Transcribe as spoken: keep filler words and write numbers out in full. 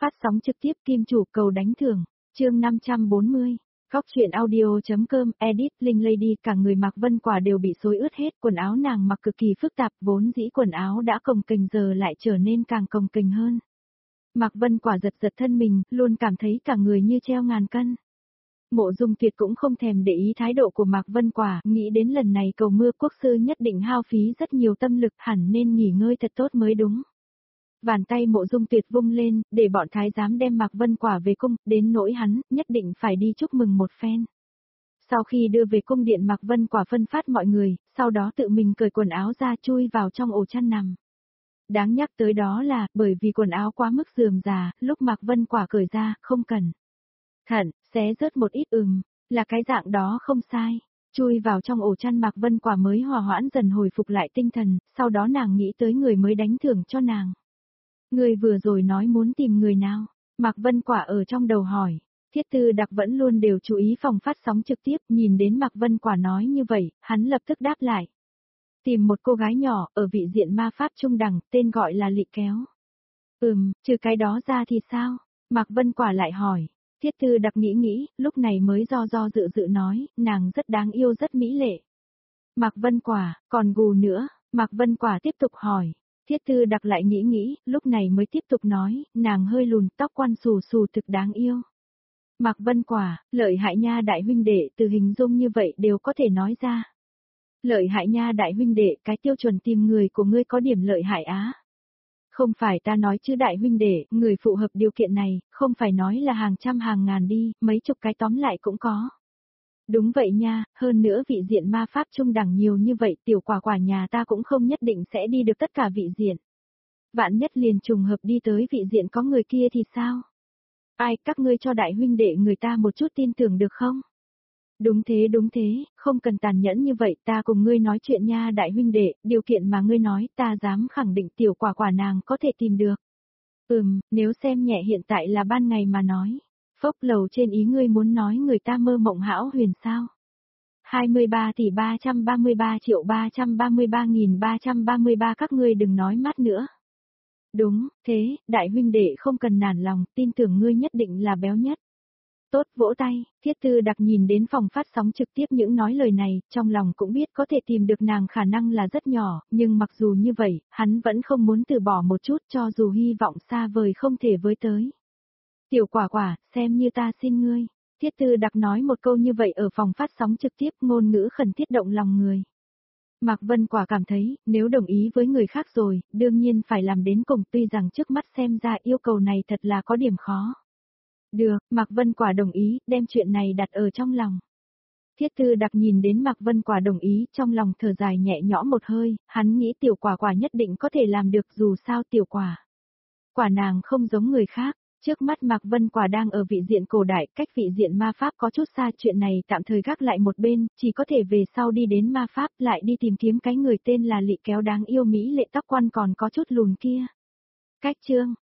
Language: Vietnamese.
phát sóng trực tiếp Kim Chủ cầu đánh thưởng, chương năm trăm bốn mươi. Góc truyện audio.com, edit, Linh Lady, cả người Mạc Vân Quả đều bị xối ướt hết, quần áo nàng mặc cực kỳ phức tạp, vốn dĩ quần áo đã cồng kềnh giờ lại trở nên càng cồng kềnh hơn. Mạc Vân Quả giật giật thân mình, luôn cảm thấy cả người như treo ngàn cân. Mộ Dung Tuyệt cũng không thèm để ý thái độ của Mạc Vân Quả, nghĩ đến lần này cầu mưa quốc sư nhất định hao phí rất nhiều tâm lực, hẳn nên nghỉ ngơi thật tốt mới đúng. Bàn tay Mộ Dung Tuyệt vung lên, để bọn thái giám đem Mạc Vân Quả về cung, đến nỗi hắn, nhất định phải đi chúc mừng một phen. Sau khi đưa về cung điện Mạc Vân Quả phân phát mọi người, sau đó tự mình cởi quần áo ra chui vào trong ổ chăn nằm. Đáng nhắc tới đó là, bởi vì quần áo quá mức rườm rà, lúc Mạc Vân Quả cởi ra, không cần thận, xé rớt một ít ừm, là cái dạng đó không sai. Chui vào trong ổ chăn Mạc Vân Quả mới hòa hoãn dần hồi phục lại tinh thần, sau đó nàng nghĩ tới người mới đánh thưởng cho nàng. Người vừa rồi nói muốn tìm người nào? Mạc Vân Quả ở trong đầu hỏi. Thiết Tư Đặc vẫn luôn đều chú ý phòng phát sóng trực tiếp, nhìn đến Mạc Vân Quả nói như vậy, hắn lập tức đáp lại. Tìm một cô gái nhỏ, ở vị diện ma pháp trung đẳng, tên gọi là Lị Kéo. Ừm, trừ cái đó ra thì sao? Mạc Vân Quả lại hỏi. Thiết Tư Đặc nghĩ nghĩ, lúc này mới do do dự dự nói, nàng rất đáng yêu rất mỹ lệ. Mạc Vân Quả, còn gù nữa, Mạc Vân Quả tiếp tục hỏi. Thiết Tư Đặc lại nghĩ nghĩ, lúc này mới tiếp tục nói, nàng hơi lùn, tóc quăn xù xù thực đáng yêu. Mạc Vân Quả, lợi hại nha đại huynh đệ, từ hình dung như vậy đều có thể nói ra. Lợi hại nha đại huynh đệ, cái tiêu chuẩn tìm người của ngươi có điểm lợi hại á. Không phải ta nói chứ đại huynh đệ, người phù hợp điều kiện này, không phải nói là hàng trăm hàng ngàn đi, mấy chục cái tóm lại cũng có. Đúng vậy nha, hơn nữa vị diện ma pháp trung đẳng nhiều như vậy, tiểu quả quả nhà ta cũng không nhất định sẽ đi được tất cả vị diện. Vạn nhất liền trùng hợp đi tới vị diện có người kia thì sao? Ai, các ngươi cho đại huynh đệ người ta một chút tin tưởng được không? Đúng thế đúng thế, không cần tàn nhẫn như vậy, ta cùng ngươi nói chuyện nha đại huynh đệ, điều kiện mà ngươi nói ta dám khẳng định tiểu quả quả nàng có thể tìm được. Ừm, nếu xem nhẹ hiện tại là ban ngày mà nói. Phốc lầu trên ý ngươi muốn nói người ta mơ mộng hão huyền sao? hai mươi ba tỷ ba trăm ba mươi ba triệu ba trăm ba mươi ba nghìn ba trăm ba mươi ba các ngươi đừng nói mắt nữa. Đúng, thế, đại huynh đệ không cần nản lòng, tin tưởng ngươi nhất định là béo nhất. Tốt, vỗ tay, Thiết Tư Đặc nhìn đến phòng phát sóng trực tiếp những nói lời này, trong lòng cũng biết có thể tìm được nàng khả năng là rất nhỏ, nhưng mặc dù như vậy, hắn vẫn không muốn từ bỏ một chút cho dù hy vọng xa vời không thể với tới. Tiểu quả quả, xem như ta xin ngươi. Thiết Tư Đặc nói một câu như vậy ở phòng phát sóng trực tiếp, ngôn ngữ khẩn thiết động lòng người. Mạc Vân Quả cảm thấy, nếu đồng ý với người khác rồi, đương nhiên phải làm đến cùng, tuy rằng trước mắt xem ra yêu cầu này thật là có điểm khó. Được, Mạc Vân Quả đồng ý, đem chuyện này đặt ở trong lòng. Thiết Tư Đặc nhìn đến Mạc Vân Quả đồng ý, trong lòng thở dài nhẹ nhõm một hơi, hắn nghĩ tiểu quả quả nhất định có thể làm được dù sao tiểu quả. Quả nàng không giống người khác. Trước mắt Mạc Vân Quả đang ở vị diện cổ đại, cách vị diện ma pháp có chút xa, chuyện này tạm thời gác lại một bên, chỉ có thể về sau đi đến ma pháp lại đi tìm kiếm cái người tên là Lị Kéo đáng yêu mỹ lệ tóc quăn còn có chút lùn kia. Cách chương,